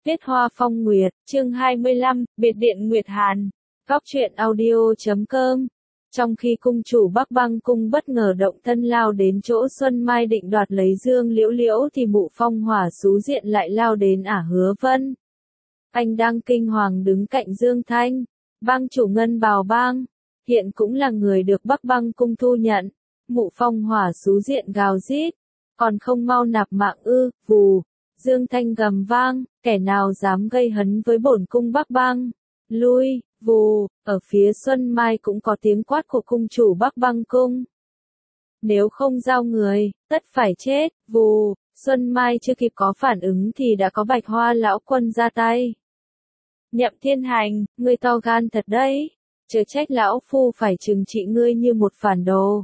Tuyết Hoa Phong Nguyệt, chương 25, Biệt điện Nguyệt Hàn. Góc truyện audio.com. Trong khi cung chủ Bắc Băng cung bất ngờ động thân lao đến chỗ Xuân Mai định đoạt lấy Dương Liễu Liễu thì Mụ Phong Hỏa Xú Diện lại lao đến Hứa Vân. Anh đang kinh hoàng đứng cạnh Dương Thanh, bang chủ Ngân Bào Bang, hiện cũng là người được Bắc Băng cung thu nhận. Mụ Phong Hỏa Xú Diện gào rít, còn không mau nạp mạng ư? Vù. Dương Thanh gầm vang, kẻ nào dám gây hấn với bổn cung Bắc Băng, lui. Vù. Ở phía Xuân Mai cũng có tiếng quát của cung chủ Bắc Băng cung. Nếu không giao người, tất phải chết. Vù. Xuân Mai chưa kịp có phản ứng thì đã có Bạch Hoa lão quân ra tay. Nhậm Thiên Hành, ngươi to gan thật đấy, chớ trách lão phu phải trừng trị ngươi như một phản đồ.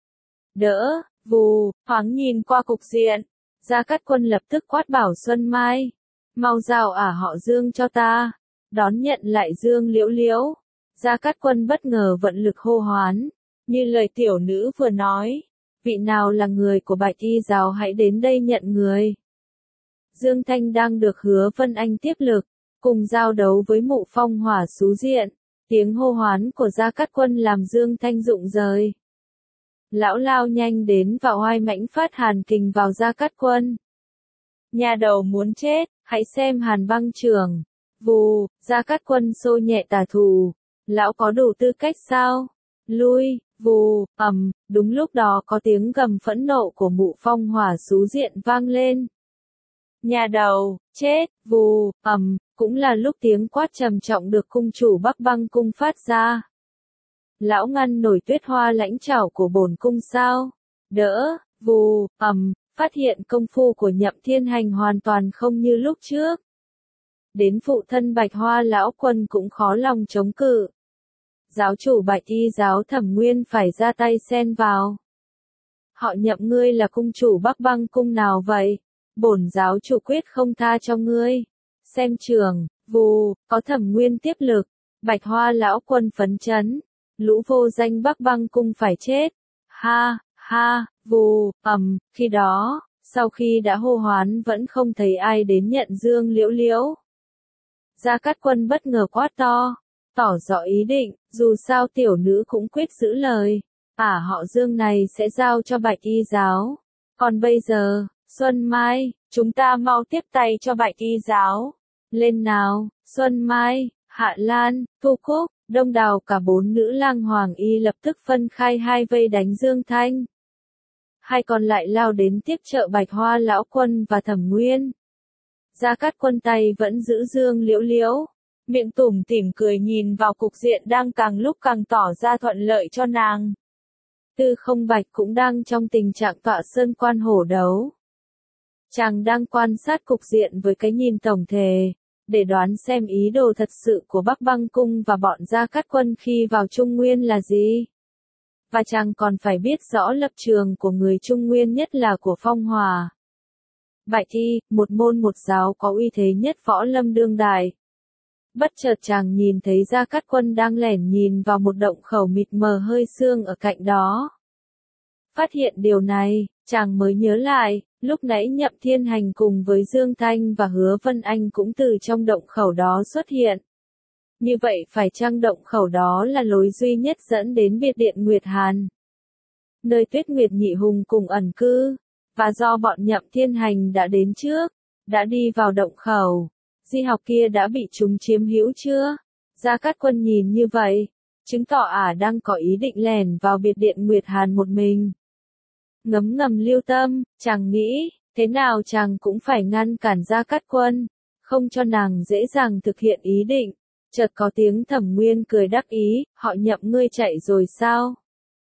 Đỡ. Vù. Thoáng nhìn qua cục diện, Gia Cát Quân lập tức quát bảo Xuân Mai, mau giao họ Dương cho ta, đón nhận lại Dương Liễu Liễu. Gia Cát Quân bất ngờ vận lực hô hoán, như lời tiểu nữ vừa nói, vị nào là người của Bạch Y giáo hãy đến đây nhận người. Dương Thanh đang được Hứa Vân Anh tiếp lực, cùng giao đấu với Mụ Phong Hỏa Xú Diện, tiếng hô hoán của Gia Cát Quân làm Dương Thanh rụng rời. Lão lao nhanh đến và oai mãnh phát hàn kình vào Gia Cát Quân. Nhà đầu muốn chết, hãy xem Hàn Băng Trưởng. Vù. Gia Cát Quân xô nhẹ tà thủ, lão có đủ tư cách sao? Lui. Vù. Đúng lúc đó có tiếng gầm phẫn nộ của Mụ Phong Hỏa Xú Diện vang lên. Nhà đầu, chết. Vù. Cũng là lúc tiếng quát trầm trọng được cung chủ Bắc Băng cung phát ra. Lão ngăn nổi tuyết hoa lãnh trảo của bổn cung sao? Đỡ. Vù. Phát hiện công phu của Nhậm Thiên Hành hoàn toàn không như lúc trước. Đến phụ thân Bạch Hoa lão quân cũng khó lòng chống cự. Giáo chủ Bạch Y giáo Thẩm Nguyên phải ra tay xen vào. Họ Nhậm ngươi là cung chủ Bắc Băng cung nào vậy? Bổn giáo chủ quyết không tha cho ngươi. Xem trường. Vù. Có Thẩm Nguyên tiếp lực, Bạch Hoa lão quân phấn chấn. Lũ vô danh Bắc Băng cung phải chết. Ha, ha. Vù. Khi đó, sau khi đã hô hoán vẫn không thấy ai đến nhận Dương Liễu Liễu. Gia Cát Quân bất ngờ quát to, tỏ rõ ý định, dù sao tiểu nữ cũng quyết giữ lời. Họ Dương này sẽ giao cho Bạch Y giáo. Còn bây giờ, Xuân Mai, chúng ta mau tiếp tay cho Bạch Y giáo. Lên nào. Xuân Mai, Hạ Lan, Thu Cúc, đông đảo cả 4 nữ lang Hoàng Y lập tức phân khai hai vây đánh Dương Thanh. Hai còn lại lao đến tiếp trợ Bạch Hoa lão quân và Thẩm Nguyên. Gia Cát Quân tay vẫn giữ Dương Liễu Liễu, miệng tủm tỉm cười nhìn vào cục diện đang càng lúc càng tỏ ra thuận lợi cho nàng. Tư Không Bạch cũng đang trong tình trạng tọa sơn quan hổ đấu. Chàng đang quan sát cục diện với cái nhìn tổng thể, để đoán xem ý đồ thật sự của Bắc Băng cung và bọn Gia Cát Quân khi vào Trung Nguyên là gì. Và chàng còn phải biết rõ lập trường của người Trung Nguyên, nhất là của Phong Hòa. Bạch Y, một môn một giáo có uy thế nhất võ lâm đương đại. Bất chợt chàng nhìn thấy Gia Cát Quân đang lẻn nhìn vào một động khẩu mịt mờ hơi sương ở cạnh đó. Phát hiện điều này, chàng mới nhớ lại, lúc nãy Nhậm Thiên Hành cùng với Dương Thanh và Hứa Vân Anh cũng từ trong động khẩu đó xuất hiện. Như vậy phải chăng động khẩu đó là lối duy nhất dẫn đến biệt điện Nguyệt Hàn, nơi Tuyết Nguyệt Nhị Hùng cùng ẩn cư, và do bọn Nhậm Thiên Hành đã đến trước, đã đi vào động khẩu, di học kia đã bị chúng chiếm hữu chưa? Gia Cát Quân nhìn như vậy, chứng tỏ đang có ý định lẻn vào biệt điện Nguyệt Hàn một mình. Ngấm ngầm lưu tâm, chàng nghĩ, thế nào chàng cũng phải ngăn cản Gia Cát Quân, không cho nàng dễ dàng thực hiện ý định. Chợt có tiếng Thẩm Nguyên cười đắc ý, họ Nhậm ngươi chạy rồi sao?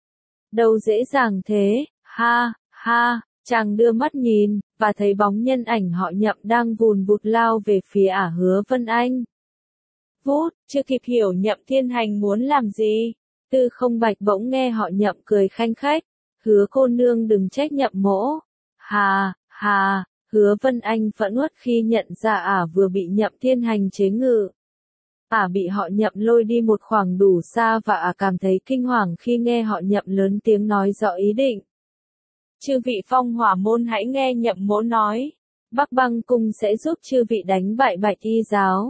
Đâu dễ dàng thế, ha, ha. Chàng đưa mắt nhìn, và thấy bóng nhân ảnh họ Nhậm đang vùn vụt lao về phía Hứa Vân Anh. Vút. Chưa kịp hiểu Nhậm Thiên Hành muốn làm gì, Tư Không Bạch bỗng nghe họ Nhậm cười khanh khách, Hứa cô nương đừng trách Nhậm mỗ. Hà, hà. Hứa Vân Anh phẫn uất khi nhận ra vừa bị Nhậm Thiên Hành chế ngự. Bị họ Nhậm lôi đi một khoảng đủ xa và cảm thấy kinh hoàng khi nghe họ Nhậm lớn tiếng nói rõ ý định. Chư vị Phong Hỏa môn hãy nghe Nhậm mỗ nói. Bắc Băng Cung sẽ giúp chư vị đánh bại Bạch Y giáo,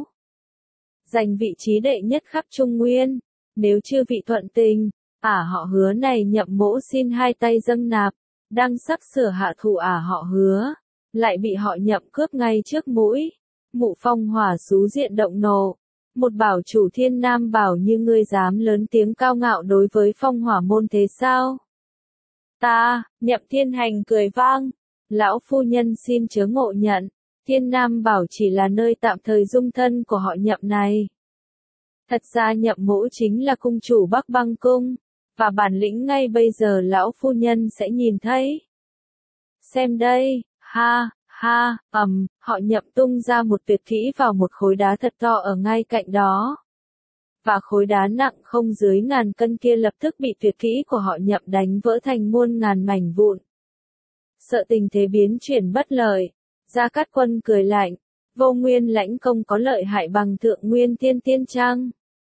giành vị trí đệ nhất khắp Trung Nguyên. Nếu chư vị thuận tình, họ Hứa này Nhậm Mỗ xin hai tay dâng nạp, đang sắp sửa hạ thủ họ Hứa, lại bị họ Nhậm cướp ngay trước mũi. Mụ Phong Hỏa xú diện động nộ, một bảo chủ Thiên Nam bảo như ngươi dám lớn tiếng cao ngạo đối với Phong Hỏa môn thế sao? Ta, Nhậm Thiên Hành cười vang, lão phu nhân xin chớ ngộ nhận, Thiên Nam bảo chỉ là nơi tạm thời dung thân của họ Nhậm này. Thật ra Nhậm Mỗ chính là cung chủ Bắc Băng Cung, và bản lĩnh ngay bây giờ lão phu nhân sẽ nhìn thấy. Xem đây, ha, ha, họ Nhậm tung ra một tuyệt kỹ vào một khối đá thật to ở ngay cạnh đó. Và khối đá nặng không dưới 1000 cân kia lập tức bị tuyệt kỹ của họ Nhậm đánh vỡ thành muôn ngàn mảnh vụn. Sợ tình thế biến chuyển bất lợi, Gia Cát Quân cười lạnh, Vô Nguyên lãnh công có lợi hại bằng Thượng Nguyên Tiên Tiên chăng?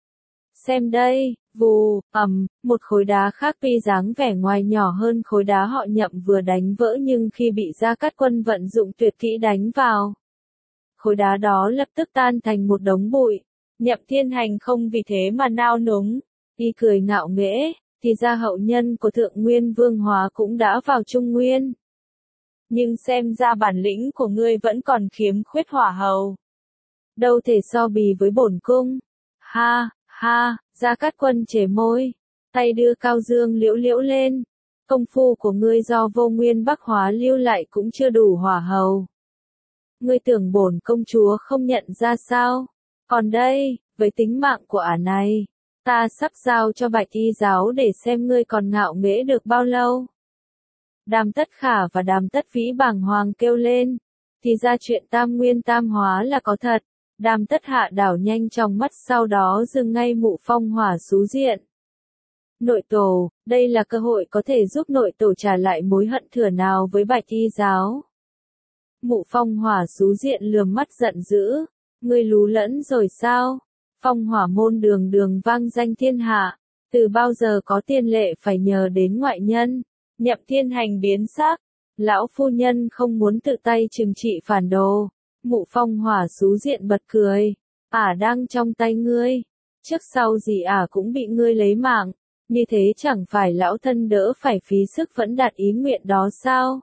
Xem đây, vù, một khối đá khác tuy dáng vẻ ngoài nhỏ hơn khối đá họ Nhậm vừa đánh vỡ, nhưng khi bị Gia Cát Quân vận dụng tuyệt kỹ đánh vào, khối đá đó lập tức tan thành một đống bụi. Nhậm Thiên Hành không vì thế mà nao núng, y cười ngạo nghễ, thì ra hậu nhân của Thượng Nguyên Vương Hóa cũng đã vào Trung Nguyên. Nhưng xem ra bản lĩnh của ngươi vẫn còn khiếm khuyết hỏa hầu. Đâu thể so bì với bổn cung. Ha, ha, Gia Cát Quân chề môi, tay đưa cao dương liễu liễu lên. Công phu của ngươi do Vô Nguyên Bắc Hóa lưu lại cũng chưa đủ hỏa hầu. Ngươi tưởng bổn công chúa không nhận ra sao? Còn đây, với tính mạng của này, ta sắp giao cho Bạch Y giáo để xem ngươi còn ngạo nghễ được bao lâu. Đàm Tất Khả và Đàm Tất Vĩ bàng hoàng kêu lên, thì ra chuyện tam nguyên tam hóa là có thật. Đàm Tất Hạ đảo nhanh trong mắt, sau đó dừng ngay Mụ Phong Hỏa xú diện. Nội tổ, đây là cơ hội có thể giúp nội tổ trả lại mối hận thửa nào với Bạch Y giáo. Mụ Phong Hỏa xú diện lườm mắt giận dữ, ngươi lú lẫn rồi sao? Phong Hỏa môn đường đường vang danh thiên hạ, từ bao giờ có tiên lệ phải nhờ đến ngoại nhân? Nhậm Thiên Hành biến sắc, lão phu nhân không muốn tự tay trừng trị phản đồ. Mụ Phong Hỏa xú diện bật cười, đang trong tay ngươi, trước sau gì cũng bị ngươi lấy mạng, như thế chẳng phải lão thân đỡ phải phí sức vẫn đạt ý nguyện đó sao?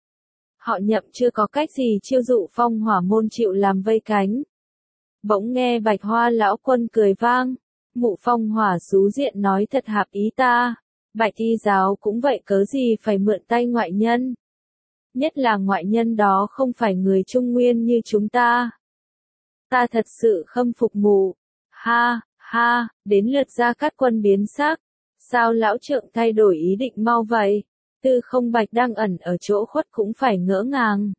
Họ Nhậm chưa có cách gì chiêu dụ Phong Hỏa môn chịu làm vây cánh. Bỗng nghe Bạch Hoa lão quân cười vang, Mụ Phong Hỏa xú diện nói thật hợp ý ta, Bạch Y giáo cũng vậy, cớ gì phải mượn tay ngoại nhân. Nhất là ngoại nhân đó không phải người Trung Nguyên như chúng ta. Ta thật sự khâm phục Mụ. Ha, ha, đến lượt Gia Cát Quân biến sắc. Sao lão trượng thay đổi ý định mau vậy? Tư Không Bạch đang ẩn ở chỗ khuất cũng phải ngỡ ngàng.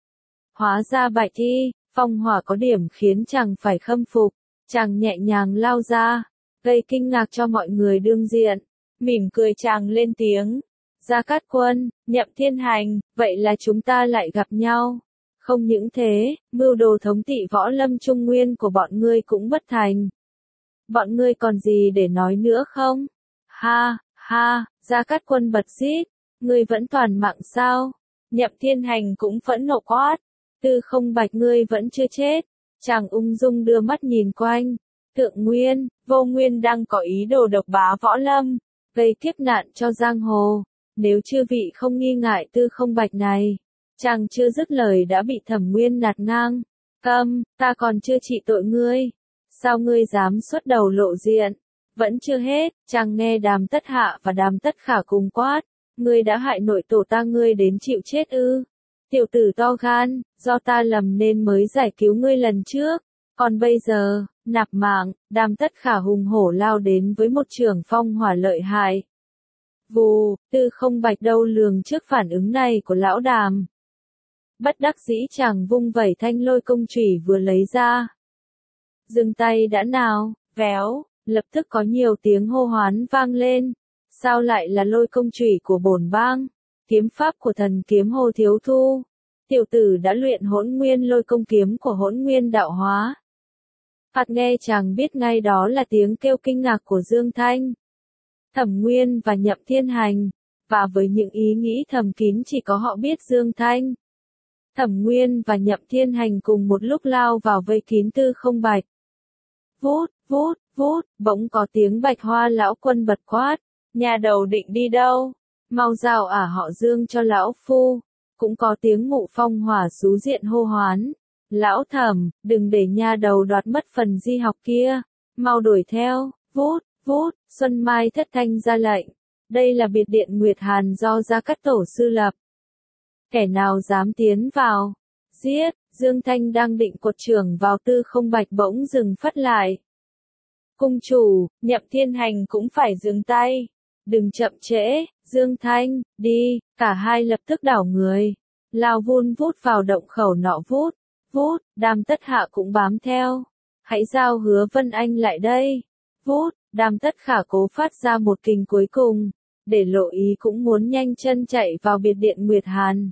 Hóa ra Bạch Y, Phong Hỏa có điểm khiến chàng phải khâm phục. Chàng nhẹ nhàng lao ra, gây kinh ngạc cho mọi người đương diện. Mỉm cười chàng lên tiếng. Gia Cát Quân, Nhậm Thiên Hành, vậy là chúng ta lại gặp nhau. Không những thế, mưu đồ thống trị võ lâm Trung Nguyên của bọn ngươi cũng bất thành. Bọn ngươi còn gì để nói nữa không? Ha, ha, Gia Cát Quân bật rít, ngươi vẫn toàn mạng sao? Nhậm Thiên Hành cũng phẫn nộ quát, Tư Không Bạch ngươi vẫn chưa chết. Chàng ung dung đưa mắt nhìn quanh, Thượng Nguyên, Vô Nguyên đang có ý đồ độc bá võ lâm, gây kiếp nạn cho giang hồ. Nếu chư vị không nghi ngại Tư Không Bạch này, chàng chưa dứt lời đã bị Thẩm Nguyên nạt ngang. Câm, ta còn chưa trị tội ngươi. Sao ngươi dám xuất đầu lộ diện? Vẫn chưa hết, chàng nghe Đàm Tất Hạ và Đàm Tất Khả cùng quát. Ngươi đã hại nội tổ ta, ngươi đến chịu chết ư? Tiểu tử to gan, do ta lầm nên mới giải cứu ngươi lần trước. Còn bây giờ, nạp mạng. Đàm Tất Khả hùng hổ lao đến với một chưởng phong hỏa lợi hại. Vù, Tư Không Bạch đâu lường trước phản ứng này của lão Đàm. Bất đắc dĩ chàng vung vẩy thanh lôi công chủy vừa lấy ra. Dừng tay đã nào, véo, lập tức có nhiều tiếng hô hoán vang lên. Sao lại là lôi công chủy của bổn bang? Kiếm pháp của thần kiếm Hồ Thiếu Thu. Tiểu tử đã luyện Hỗn Nguyên Lôi Công kiếm của Hỗn Nguyên Đạo Hóa. Phạt nghe chàng biết ngay đó là tiếng kêu kinh ngạc của Dương Thanh, Thẩm Nguyên và Nhậm Thiên Hành, và với những ý nghĩ thầm kín chỉ có họ biết Dương Thanh Thẩm Nguyên và Nhậm Thiên Hành cùng một lúc lao vào vây kín Tư Không Bạch. Vút, vút, vút, bỗng có tiếng Bạch Hoa lão quân bật quát, nhà đầu định đi đâu? Mau giao ả họ Dương cho lão phu. Cũng có tiếng Ngụ Phong Hỏa xú diện hô hoán. Lão Thẩm, đừng để nha đầu đoạt mất phần di học kia. Mau đuổi theo, vút, vút, Xuân Mai thất thanh ra lệnh. Đây là biệt điện Nguyệt Hàn do Gia Cát Tổ sư lập. Kẻ nào dám tiến vào? Giết! Dương Thanh đang định quật trưởng vào Tư Không Bạch bỗng dừng phắt lại. Cung chủ, Nhậm Thiên Hành cũng phải dừng tay. Đừng chậm trễ, Dương Thanh, đi, cả hai lập tức đảo người. Lao vun vút vào động khẩu nọ vút, vút, Đàm Tất Hạ cũng bám theo. Hãy giao Hứa Vân Anh lại đây. Vút, Đàm Tất Khả cố phát ra một kình cuối cùng, để lộ ý cũng muốn nhanh chân chạy vào biệt điện Nguyệt Hàn.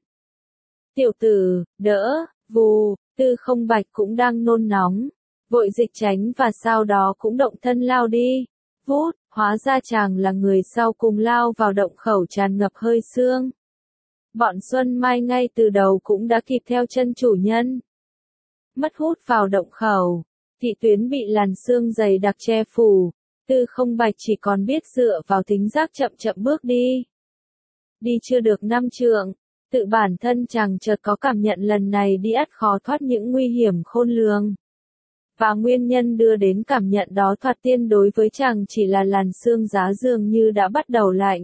Tiểu tử, đỡ, vù, Tư Không Bạch cũng đang nôn nóng, vội dịch tránh và sau đó cũng động thân lao đi. Vút, hóa ra chàng là người sau cùng lao vào động khẩu tràn ngập hơi sương. Bọn Xuân Mai ngay từ đầu cũng đã kịp theo chân chủ nhân. Mất hút vào động khẩu, thị tuyến bị làn sương dày đặc che phủ, Tư Không Bạch chỉ còn biết dựa vào thính giác chậm chậm bước đi. Đi chưa được 5 trượng, tự bản thân chàng chợt có cảm nhận lần này đi ắt khó thoát những nguy hiểm khôn lường. Và nguyên nhân đưa đến cảm nhận đó thoạt tiên đối với chàng chỉ là làn sương giá dường như đã bắt đầu lạnh.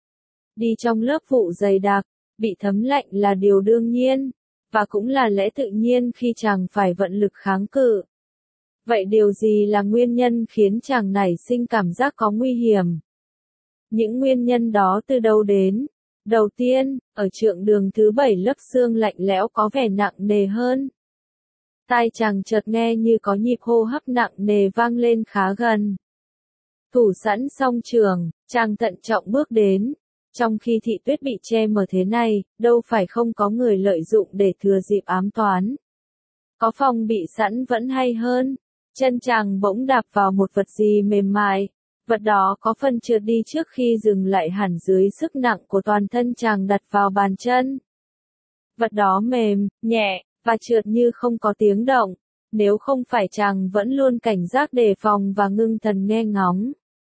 Đi trong lớp vụ dày đặc, bị thấm lạnh là điều đương nhiên, và cũng là lẽ tự nhiên khi chàng phải vận lực kháng cự. Vậy điều gì là nguyên nhân khiến chàng nảy sinh cảm giác có nguy hiểm? Những nguyên nhân đó từ đâu đến? Đầu tiên, ở trượng đường thứ 7 lớp sương lạnh lẽo có vẻ nặng nề hơn. Tai chàng chợt nghe như có nhịp hô hấp nặng nề vang lên khá gần. Thủ sẵn song trường, chàng thận trọng bước đến. Trong khi thị tuyết bị che mờ thế này, đâu phải không có người lợi dụng để thừa dịp ám toán. Có phòng bị sẵn vẫn hay hơn. Chân chàng bỗng đạp vào một vật gì mềm mại. Vật đó có phần trượt đi trước khi dừng lại hẳn dưới sức nặng của toàn thân chàng đặt vào bàn chân. Vật đó mềm, nhẹ, và trượt như không có tiếng động. Nếu không phải chàng vẫn luôn cảnh giác đề phòng và ngưng thần nghe ngóng,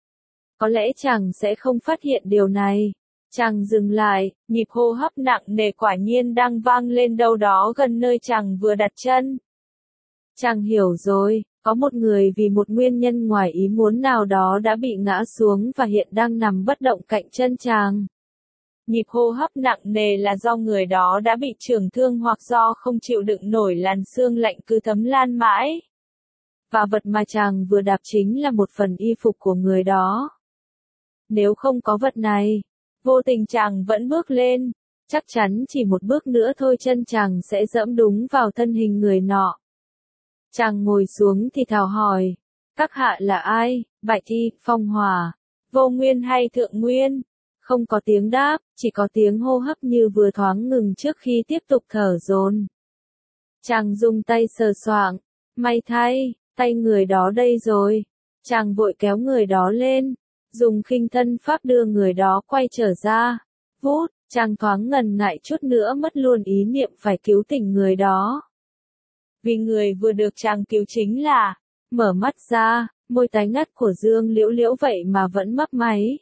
có lẽ chàng sẽ không phát hiện điều này. Chàng dừng lại, nhịp hô hấp nặng nề quả nhiên đang vang lên đâu đó gần nơi chàng vừa đặt chân. Chàng hiểu rồi, có một người vì một nguyên nhân ngoài ý muốn nào đó đã bị ngã xuống và hiện đang nằm bất động cạnh chân chàng. Nhịp hô hấp nặng nề là do người đó đã bị chưởng thương hoặc do không chịu đựng nổi làn sương lạnh cứ thấm lan mãi. Và vật mà chàng vừa đạp chính là một phần y phục của người đó. Nếu không có vật này, vô tình chàng vẫn bước lên, chắc chắn chỉ một bước nữa thôi chân chàng sẽ dẫm đúng vào thân hình người nọ. Chàng ngồi xuống thì thào hỏi, các hạ là ai, Bạch Thi, Phong Hỏa, Vô Nguyên hay Thượng Nguyên? Không có tiếng đáp, chỉ có tiếng hô hấp như vừa thoáng ngừng trước khi tiếp tục thở dồn. Chàng dùng tay sờ soạng, may thay, tay người đó đây rồi. Chàng vội kéo người đó lên, dùng khinh thân pháp đưa người đó quay trở ra. Vút, chàng thoáng ngần ngại chút nữa mất luôn ý niệm phải cứu tỉnh người đó. Vì người vừa được chàng cứu chính là, mở mắt ra, môi tái ngắt của Dương Liễu Liễu vậy mà vẫn mấp máy.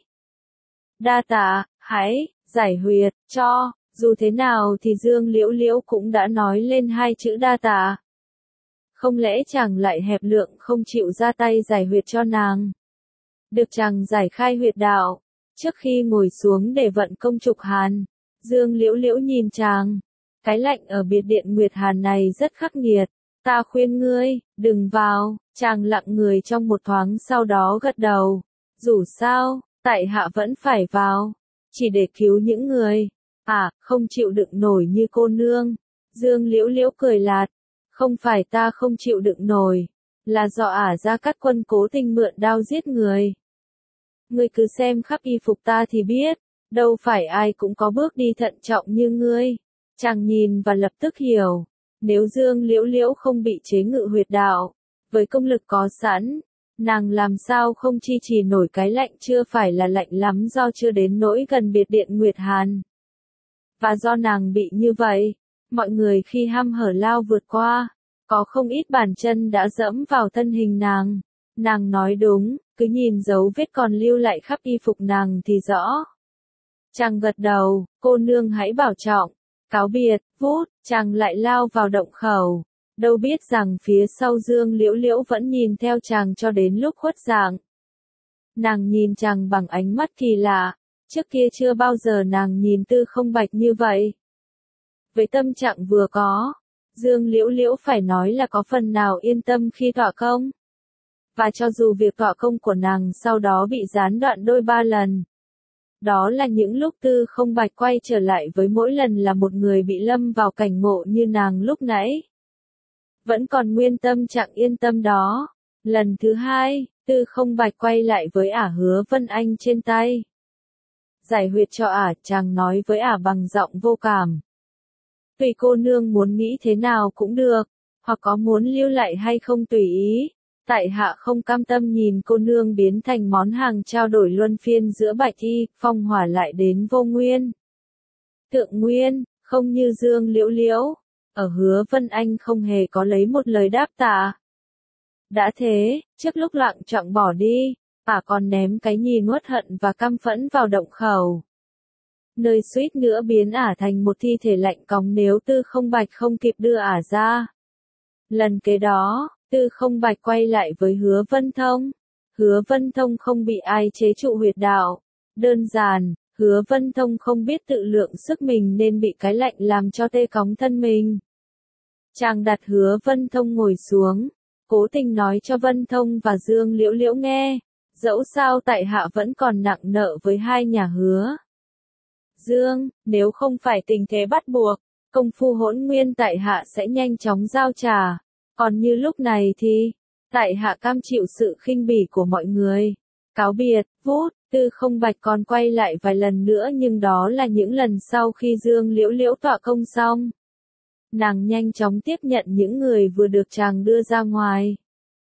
Đa tạ, hãy, giải huyệt, cho, dù thế nào thì Dương Liễu Liễu cũng đã nói lên hai chữ đa tạ. Không lẽ chàng lại hẹp lượng không chịu ra tay giải huyệt cho nàng? Được chàng giải khai huyệt đạo, trước khi ngồi xuống để vận công trục hàn, Dương Liễu Liễu nhìn chàng. Cái lạnh ở biệt điện Nguyệt Hàn này rất khắc nghiệt, ta khuyên ngươi, đừng vào. Chàng lặng người trong một thoáng sau đó gật đầu. Dù sao, tại hạ vẫn phải vào, chỉ để cứu những người, không chịu đựng nổi như cô nương. Dương Liễu Liễu cười lạt, không phải ta không chịu đựng nổi, là do Gia Cát Quân cố tình mượn đao giết người. Ngươi cứ xem khắp y phục ta thì biết, đâu phải ai cũng có bước đi thận trọng như ngươi. Chàng nhìn và lập tức hiểu, nếu Dương Liễu Liễu không bị chế ngự huyệt đạo, với công lực có sẵn, nàng làm sao không chi trì nổi cái lạnh chưa phải là lạnh lắm do chưa đến nỗi gần biệt điện Nguyệt Hàn. Và do nàng bị như vậy, Mọi người khi hăm hở lao vượt qua, có không ít bàn chân đã dẫm vào thân hình nàng. Nàng nói đúng, cứ nhìn dấu vết còn lưu lại khắp y phục nàng thì rõ. Chàng gật đầu, cô nương hãy bảo trọng. Cáo biệt, vút, chàng lại lao vào động khẩu. Đâu biết rằng phía sau Dương Liễu Liễu vẫn nhìn theo chàng cho đến lúc khuất dạng. Nàng nhìn chàng bằng ánh mắt kỳ lạ, trước kia chưa bao giờ nàng nhìn Tư Không Bạch như vậy. Với tâm trạng vừa có, Dương Liễu Liễu phải nói là có phần nào yên tâm khi tọa công. Và cho dù việc tọa công của nàng sau đó bị gián đoạn đôi ba lần. Đó là những lúc Tư Không Bạch quay trở lại với mỗi lần là một người bị lâm vào cảnh ngộ như nàng lúc nãy. Vẫn còn nguyên tâm trạng yên tâm đó. Lần thứ hai, Tư Không Bạch quay lại với ả Hứa Vân Anh trên tay. Giải huyệt cho ả, chàng nói với ả bằng giọng vô cảm. Tùy cô nương muốn nghĩ thế nào cũng được, hoặc có muốn lưu lại hay không tùy ý. Tại hạ không cam tâm nhìn cô nương biến thành món hàng trao đổi luân phiên giữa Bạch Y, Phong Hỏa lại đến Vô Nguyên. Thượng Nguyên, không như Dương Liễu Liễu, ở Hứa Vân Anh không hề có lấy một lời đáp tạ. Đã thế, trước lúc lặng trọng bỏ đi, ả còn ném cái nhìn uất hận và căm phẫn vào động khẩu. Nơi suýt nữa biến ả thành một thi thể lạnh cóng nếu Tư Không Bạch không kịp đưa ả ra. Lần kế đó, Tư Không Bạch quay lại với Hứa Vân Thông. Hứa Vân Thông không bị ai chế trụ huyệt đạo. Đơn giản, Hứa Vân Thông không biết tự lượng sức mình nên bị cái lạnh làm cho tê cóng thân mình. Chàng đặt Hứa Vân Thông ngồi xuống, cố tình nói cho Vân Thông và Dương Liễu Liễu nghe, dẫu sao tại hạ vẫn còn nặng nợ với hai nhà Hứa. Dương, nếu không phải tình thế bắt buộc, công phu Hỗn Nguyên tại hạ sẽ nhanh chóng giao trả. Còn như lúc này thì, tại hạ cam chịu sự khinh bỉ của mọi người. Cáo biệt, vút, Tư Không Bạch còn quay lại vài lần nữa nhưng đó là những lần sau khi Dương Liễu Liễu tọa công xong. Nàng nhanh chóng tiếp nhận những người vừa được chàng đưa ra ngoài.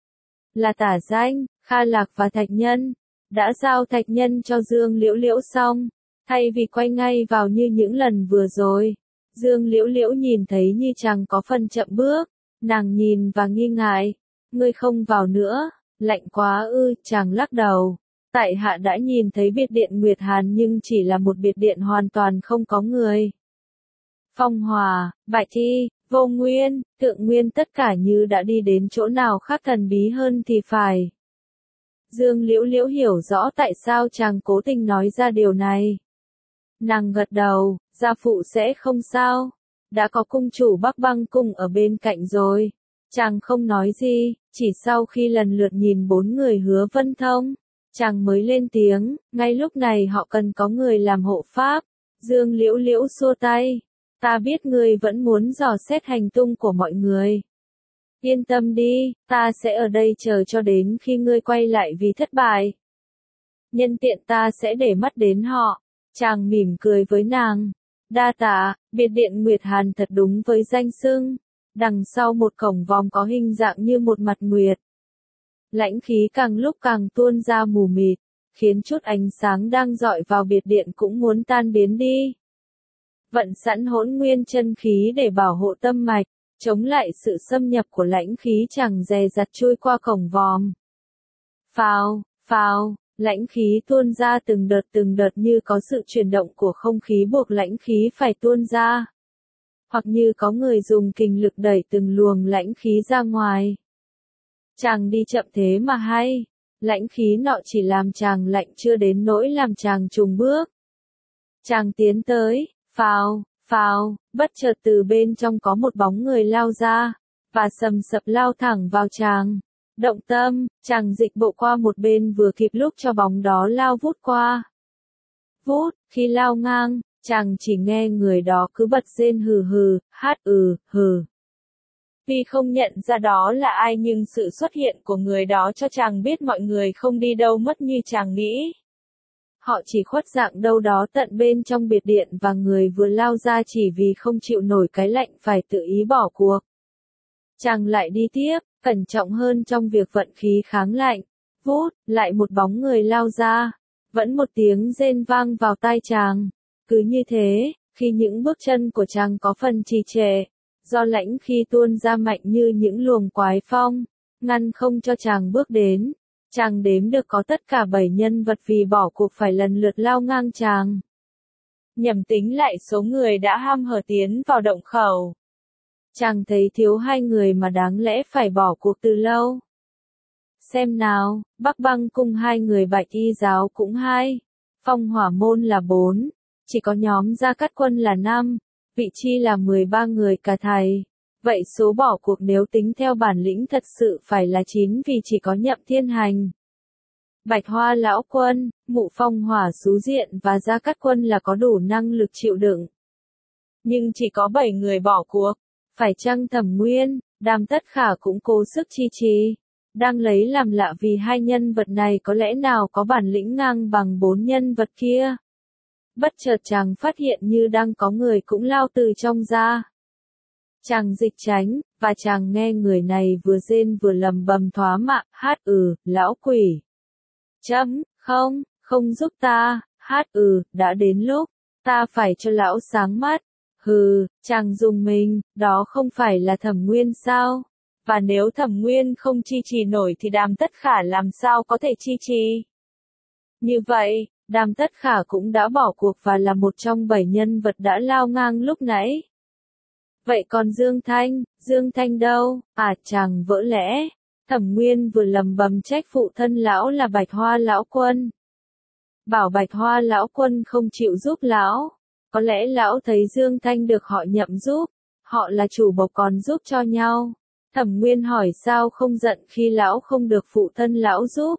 Là Tả Danh, Kha Lạc và Thạch Nhân. Đã giao Thạch Nhân cho Dương Liễu Liễu xong, thay vì quay ngay vào như những lần vừa rồi. Dương Liễu Liễu nhìn thấy như chàng có phần chậm bước. Nàng nhìn và nghi ngại, ngươi không vào nữa, lạnh quá ư, chàng lắc đầu. Tại hạ đã nhìn thấy biệt điện Nguyệt Hàn nhưng chỉ là một biệt điện hoàn toàn không có người. Phong Hòa, Bạch Y, Vô Nguyên, Thượng Nguyên tất cả như đã đi đến chỗ nào khác thần bí hơn thì phải. Dương Liễu Liễu hiểu rõ tại sao chàng cố tình nói ra điều này. Nàng gật đầu, gia phụ sẽ không sao. Đã có cung chủ Bắc Băng Cung ở bên cạnh rồi. Chàng không nói gì, chỉ sau khi lần lượt nhìn bốn người Hứa Vân Thông, chàng mới lên tiếng, ngay lúc này họ cần có người làm hộ pháp. Dương Liễu Liễu xua tay, ta biết ngươi vẫn muốn dò xét hành tung của mọi người. Yên tâm đi, ta sẽ ở đây chờ cho đến khi ngươi quay lại vì thất bại. Nhân tiện ta sẽ để mắt đến họ. Chàng mỉm cười với nàng. Đa tạ, biệt điện Nguyệt Hàn thật đúng với danh xưng. Đằng sau một cổng vòm có hình dạng như một mặt nguyệt. Lãnh khí càng lúc càng tuôn ra mù mịt, khiến chút ánh sáng đang dọi vào biệt điện cũng muốn tan biến đi. Vận sẵn Hỗn Nguyên chân khí để bảo hộ tâm mạch, chống lại sự xâm nhập của lãnh khí chàng dè dặt chui qua cổng vòm. Phào, phào. Lãnh khí tuôn ra từng đợt như có sự chuyển động của không khí buộc lãnh khí phải tuôn ra. Hoặc như có người dùng kình lực đẩy từng luồng lãnh khí ra ngoài. Chàng đi chậm thế mà hay. Lãnh khí nọ chỉ làm chàng lạnh chưa đến nỗi làm chàng chùng bước. Chàng tiến tới, phào, phào, bất chợt từ bên trong có một bóng người lao ra, và sầm sập lao thẳng vào chàng. Động tâm, chàng dịch bộ qua một bên vừa kịp lúc cho bóng đó lao vút qua. Vút, khi lao ngang, chàng chỉ nghe người đó cứ bật rên hừ hừ, hát hừ. Vì không nhận ra đó là ai nhưng sự xuất hiện của người đó cho chàng biết mọi người không đi đâu mất như chàng nghĩ. Họ chỉ khuất dạng đâu đó tận bên trong biệt điện và người vừa lao ra chỉ vì không chịu nổi cái lạnh phải tự ý bỏ cuộc. Chàng lại đi tiếp, cẩn trọng hơn trong việc vận khí kháng lạnh. Vút, lại một bóng người lao ra. Vẫn một tiếng rên vang vào tai chàng. Cứ như thế, khi những bước chân của chàng có phần trì trệ, do lãnh khi tuôn ra mạnh như những luồng quái phong, ngăn không cho chàng bước đến. Chàng đếm được có tất cả 7 nhân vật vì bỏ cuộc phải lần lượt lao ngang chàng. Nhẩm tính lại số người đã ham hở tiến vào động khẩu. Chàng thấy thiếu 2 người mà đáng lẽ phải bỏ cuộc từ lâu. Xem nào, Bắc Băng Cung 2 người Bạch Y giáo cũng 2, Phong Hỏa Môn là 4, chỉ có nhóm Gia Cát Quân là 5, Vị Chi là 13 người cả thầy. Vậy số bỏ cuộc nếu tính theo bản lĩnh thật sự phải là 9 vì chỉ có Nhậm Thiên Hành, Bạch Hoa Lão Quân, Mụ Phong Hỏa Sú Diện và Gia Cát Quân là có đủ năng lực chịu đựng. Nhưng chỉ có 7 người bỏ cuộc. Phải chăng Thẩm Nguyên, Đàm Tất Khả cũng cố sức chi trì, đang lấy làm lạ vì 2 nhân vật này có lẽ nào có bản lĩnh ngang bằng 4 nhân vật kia. Bất chợt chàng phát hiện như đang có người cũng lao từ trong ra. Chàng dịch tránh, và chàng nghe người này vừa rên vừa lầm bầm thoá mạ, lão quỷ. Không giúp ta, đã đến lúc, ta phải cho lão sáng mắt. Chàng dùng mình, đó không phải là Thẩm Nguyên sao? Và nếu Thẩm Nguyên không chi trì nổi thì Đàm Tất Khả làm sao có thể chi trì? Như vậy, Đàm Tất Khả cũng đã bỏ cuộc và là một trong 7 nhân vật đã lao ngang lúc nãy. Vậy còn Dương Thanh đâu? Chàng vỡ lẽ. Thẩm Nguyên vừa lầm bầm trách phụ thân lão là Bạch Hoa Lão Quân. Bảo Bạch Hoa Lão Quân không chịu giúp lão. Có lẽ lão thấy Dương Thanh được họ Nhậm giúp, họ là chủ bộc còn giúp cho nhau. Thẩm Nguyên hỏi sao không giận khi lão không được phụ thân lão giúp.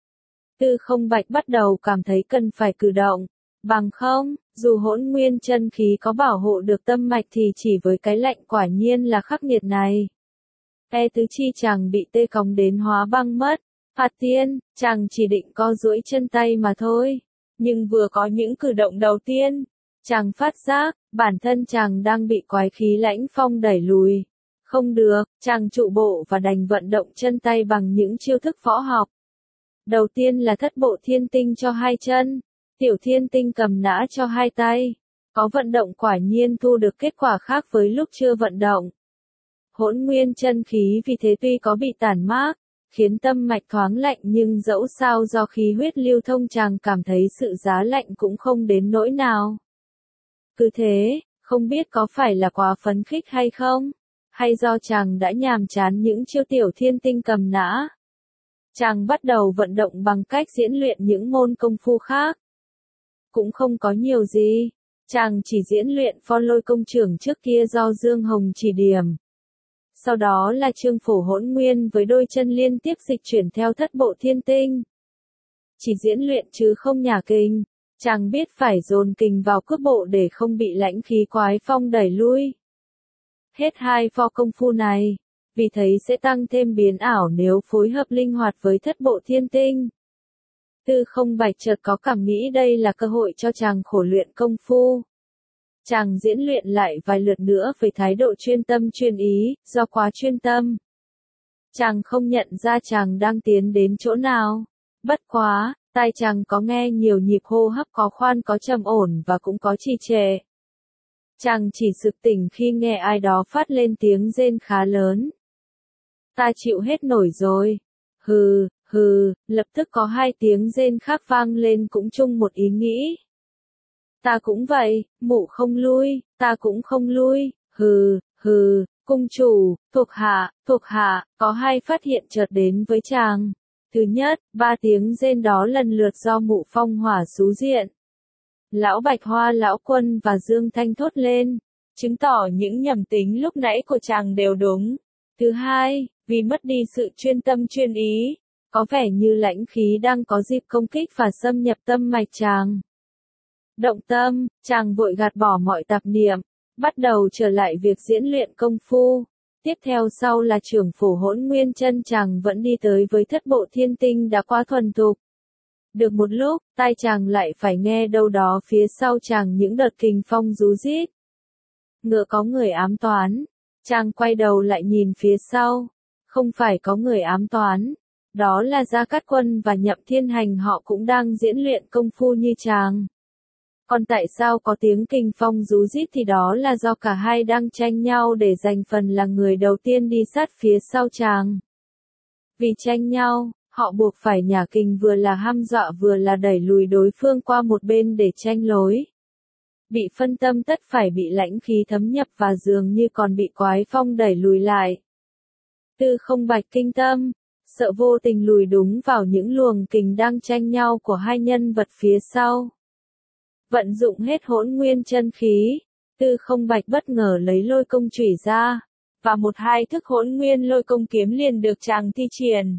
Tư Không Bạch bắt đầu cảm thấy cần phải cử động, bằng không, dù Hỗn Nguyên chân khí có bảo hộ được tâm mạch thì chỉ với cái lạnh quả nhiên là khắc nghiệt này. Tứ chi chàng bị tê cóng đến hóa băng mất. Phạt Tiên, chàng chỉ định co duỗi chân tay mà thôi. Nhưng vừa có những cử động đầu tiên, chàng phát giác, bản thân chàng đang bị quái khí lãnh phong đẩy lùi. Không được, chàng trụ bộ và đành vận động chân tay bằng những chiêu thức võ học. Đầu tiên là thất bộ thiên tinh cho 2 chân, tiểu thiên tinh cầm nã cho 2 tay. Có vận động quả nhiên thu được kết quả khác với lúc chưa vận động. Hỗn Nguyên chân khí vì thế tuy có bị tản mát, khiến tâm mạch thoáng lạnh nhưng dẫu sao do khí huyết lưu thông chàng cảm thấy sự giá lạnh cũng không đến nỗi nào. Cứ thế, không biết có phải là quá phấn khích hay không? Hay do chàng đã nhàm chán những chiêu tiểu thiên tinh cầm nã? Chàng bắt đầu vận động bằng cách diễn luyện những môn công phu khác. Cũng không có nhiều gì, chàng chỉ diễn luyện Phon Lôi công trưởng trước kia do Dương Hồng chỉ điểm. Sau đó là Trương Phổ Hỗn Nguyên với đôi chân liên tiếp dịch chuyển theo thất bộ thiên tinh. Chỉ diễn luyện chứ không nhả kình, chàng biết phải dồn kình vào cước bộ để không bị lãnh khí quái phong đẩy lui. Hết 2 pho công phu này, vì thấy sẽ tăng thêm biến ảo nếu phối hợp linh hoạt với thất bộ thiên tinh. Tư Không Bạch chợt có cảm nghĩ đây là cơ hội cho chàng khổ luyện công phu. Chàng diễn luyện lại vài lượt nữa với thái độ chuyên tâm chuyên ý, do quá chuyên tâm. Chàng không nhận ra chàng đang tiến đến chỗ nào. Bất quá, tai chàng có nghe nhiều nhịp hô hấp có khoan có trầm ổn và cũng có trì trệ. Chàng chỉ sực tỉnh khi nghe ai đó phát lên tiếng rên khá lớn. Ta chịu hết nổi rồi. Lập tức có 2 tiếng rên khác vang lên cũng chung một ý nghĩ. Ta cũng vậy, mụ không lui, ta cũng không lui, cung chủ, thuộc hạ, có 2 phát hiện chợt đến với chàng. Thứ nhất, 3 tiếng rên đó lần lượt do Mụ Phong Hỏa Sú Diện, Lão Bạch Hoa Lão Quân và Dương Thanh thốt lên, chứng tỏ những nhầm tính lúc nãy của chàng đều đúng. Thứ hai, vì mất đi sự chuyên tâm chuyên ý, có vẻ như lãnh khí đang có dịp công kích và xâm nhập tâm mạch chàng. Động tâm, chàng vội gạt bỏ mọi tạp niệm, bắt đầu trở lại việc diễn luyện công phu. Tiếp theo sau là Trưởng Phổ Hỗn Nguyên chân chàng vẫn đi tới với thất bộ thiên tinh đã quá thuần thục. Được một lúc, tai chàng lại phải nghe đâu đó phía sau chàng những đợt kình phong rú rít. Ngựa có người ám toán. Chàng quay đầu lại nhìn phía sau. Không phải có người ám toán. Đó là Gia Cát Quân và Nhậm Thiên Hành, họ cũng đang diễn luyện công phu như chàng. Còn tại sao có tiếng kình phong rú rít thì đó là do cả hai đang tranh nhau để giành phần là người đầu tiên đi sát phía sau chàng. Vì tranh nhau, họ buộc phải nhả kình vừa là hăm dọa vừa là đẩy lùi đối phương qua một bên để tranh lối. Bị phân tâm tất phải bị lãnh khí thấm nhập và dường như còn bị quái phong đẩy lùi lại. Tư Không Bạch kinh tâm, sợ vô tình lùi đúng vào những luồng kình đang tranh nhau của hai nhân vật phía sau. Vận dụng hết hỗn nguyên chân khí, Tư Không Bạch bất ngờ lấy lôi công chủy ra, và một hai thức hỗn nguyên lôi công kiếm liền được chàng thi triển.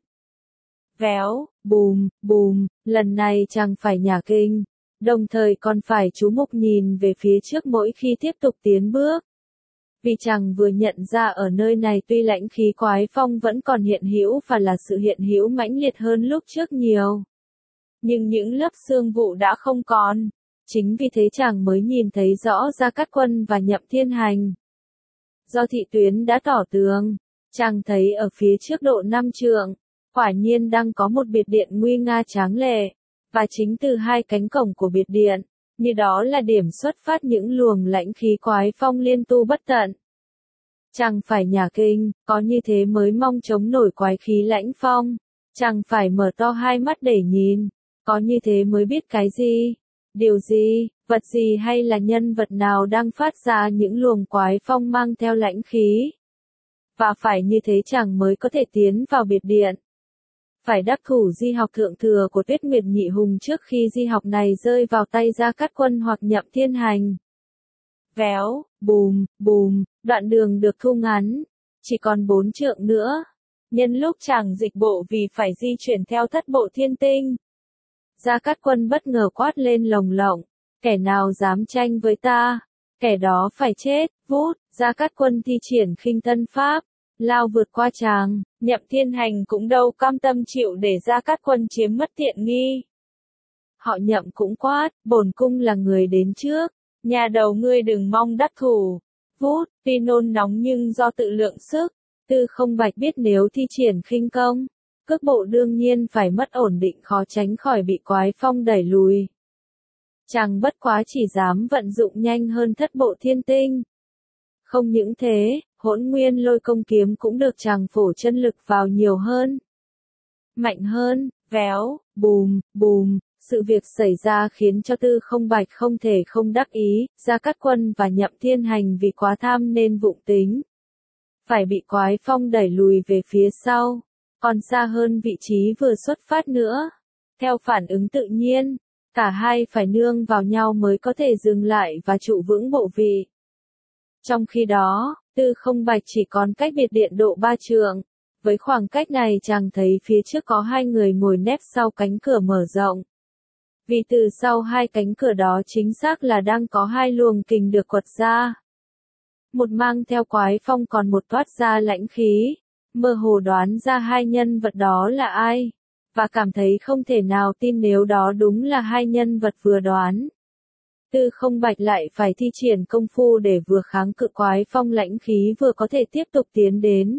Véo, bùm, bùm, lần này chàng phải nhả kinh, đồng thời còn phải chú mục nhìn về phía trước mỗi khi tiếp tục tiến bước. Vì chàng vừa nhận ra ở nơi này tuy lãnh khí quái phong vẫn còn hiện hữu và là sự hiện hữu mãnh liệt hơn lúc trước nhiều. Nhưng những lớp xương vụ đã không còn. Chính vì thế chàng mới nhìn thấy rõ Gia Cát Quân và Nhậm Thiên Hành. Do thị tuyến đã tỏ tường, chàng thấy ở phía trước độ 5 trượng, quả nhiên đang có một biệt điện nguy nga tráng lệ, và chính từ hai cánh cổng của biệt điện, như đó là điểm xuất phát những luồng lãnh khí quái phong liên tu bất tận. Chàng phải nhả kinh, có như thế mới mong chống nổi quái khí lãnh phong, chàng phải mở to hai mắt để nhìn, có như thế mới biết cái gì, điều gì, vật gì hay là nhân vật nào đang phát ra những luồng quái phong mang theo lãnh khí. Và phải như thế chàng mới có thể tiến vào biệt điện. Phải đắc thủ di học thượng thừa của Tuyết Nguyệt Nhị Hùng trước khi di học này rơi vào tay Gia Cát Quân hoặc Nhậm Thiên Hành. Véo, bùm, bùm, đoạn đường được thu ngắn, chỉ còn 4 trượng nữa. Nhân lúc chàng dịch bộ vì phải di chuyển theo thất bộ thiên tinh, Gia Cát Quân bất ngờ quát lên lồng lộng, kẻ nào dám tranh với ta, kẻ đó phải chết. Vút, Gia Cát Quân thi triển khinh tân pháp, lao vượt qua chàng. Nhậm Thiên Hành cũng đâu cam tâm chịu để Gia Cát Quân chiếm mất tiện nghi. Họ Nhậm cũng quát, bổn cung là người đến trước, nhà đầu ngươi đừng mong đắc thủ. Vút, tuy nôn nóng nhưng do tự lượng sức, Tư Không Bạch biết nếu thi triển khinh công, cước bộ đương nhiên phải mất ổn định, khó tránh khỏi bị quái phong đẩy lùi. Chàng bất quá chỉ dám vận dụng nhanh hơn thất bộ thiên tinh. Không những thế, hỗn nguyên lôi công kiếm cũng được chàng phổ chân lực vào nhiều hơn, mạnh hơn. Véo, bùm, bùm, sự việc xảy ra khiến cho Tư Không Bạch không thể không đắc ý. Gia Cát Quân và Nhậm Thiên Hành vì quá tham nên vụng tính, phải bị quái phong đẩy lùi về phía sau, còn xa hơn vị trí vừa xuất phát nữa. Theo phản ứng tự nhiên, cả hai phải nương vào nhau mới có thể dừng lại và trụ vững bộ vị. Trong khi đó, Tư Không Bạch chỉ còn cách biệt điện độ 3 trượng. Với khoảng cách này chàng thấy phía trước có hai người ngồi nép sau cánh cửa mở rộng. Vì từ sau hai cánh cửa đó chính xác là đang có hai luồng kình được quật ra. Một mang theo quái phong còn một thoát ra lãnh khí. Mơ hồ đoán ra hai nhân vật đó là ai, và cảm thấy không thể nào tin nếu đó đúng là hai nhân vật vừa đoán. Tư Không Bạch lại phải thi triển công phu để vừa kháng cự quái phong lãnh khí vừa có thể tiếp tục tiến đến.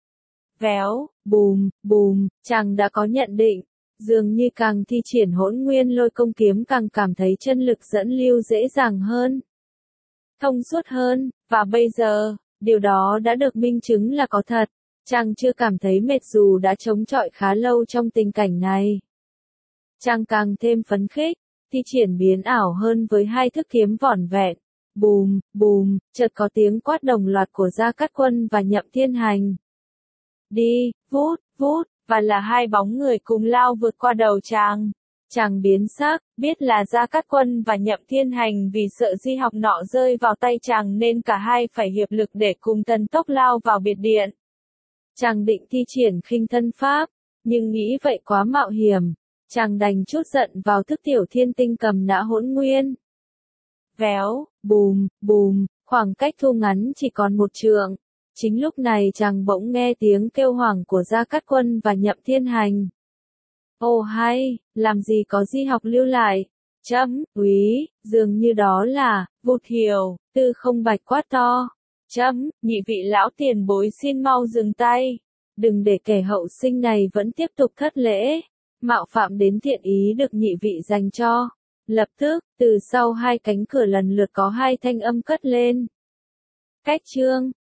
Véo, bùm, bùm, chàng đã có nhận định, dường như càng thi triển hỗn nguyên lôi công kiếm càng cảm thấy chân lực dẫn lưu dễ dàng hơn, thông suốt hơn, và bây giờ, điều đó đã được minh chứng là có thật. Chàng chưa cảm thấy mệt dù đã chống chọi khá lâu trong tình cảnh này. Chàng càng thêm phấn khích, thi triển biến ảo hơn với hai thức kiếm vỏn vẹn. Bùm, bùm, chợt có tiếng quát đồng loạt của Gia Cát Quân và Nhậm Thiên Hành. Đi, vút, vút, và là hai bóng người cùng lao vượt qua đầu chàng. Chàng biến sắc, biết là Gia Cát Quân và Nhậm Thiên Hành vì sợ di học nọ rơi vào tay chàng nên cả hai phải hiệp lực để cùng thần tốc lao vào biệt điện. Chàng định thi triển khinh thân pháp, nhưng nghĩ vậy quá mạo hiểm, chàng đành trút giận vào thức tiểu thiên tinh cầm nã hỗn nguyên. Véo, bùm, bùm, khoảng cách thu ngắn chỉ còn 1 trượng. Chính lúc này chàng bỗng nghe tiếng kêu hoảng của Gia Cát Quân và Nhậm Thiên Hành. Ồ hay, làm gì có di học lưu lại. Úy, dường như đó là, Vụt Hiểu. Tư Không Bạch quát to. Nhị vị lão tiền bối xin mau dừng tay. Đừng để kẻ hậu sinh này vẫn tiếp tục thất lễ, mạo phạm đến thiện ý được nhị vị dành cho. Lập tức, từ sau hai cánh cửa lần lượt có hai thanh âm cất lên. Cách chương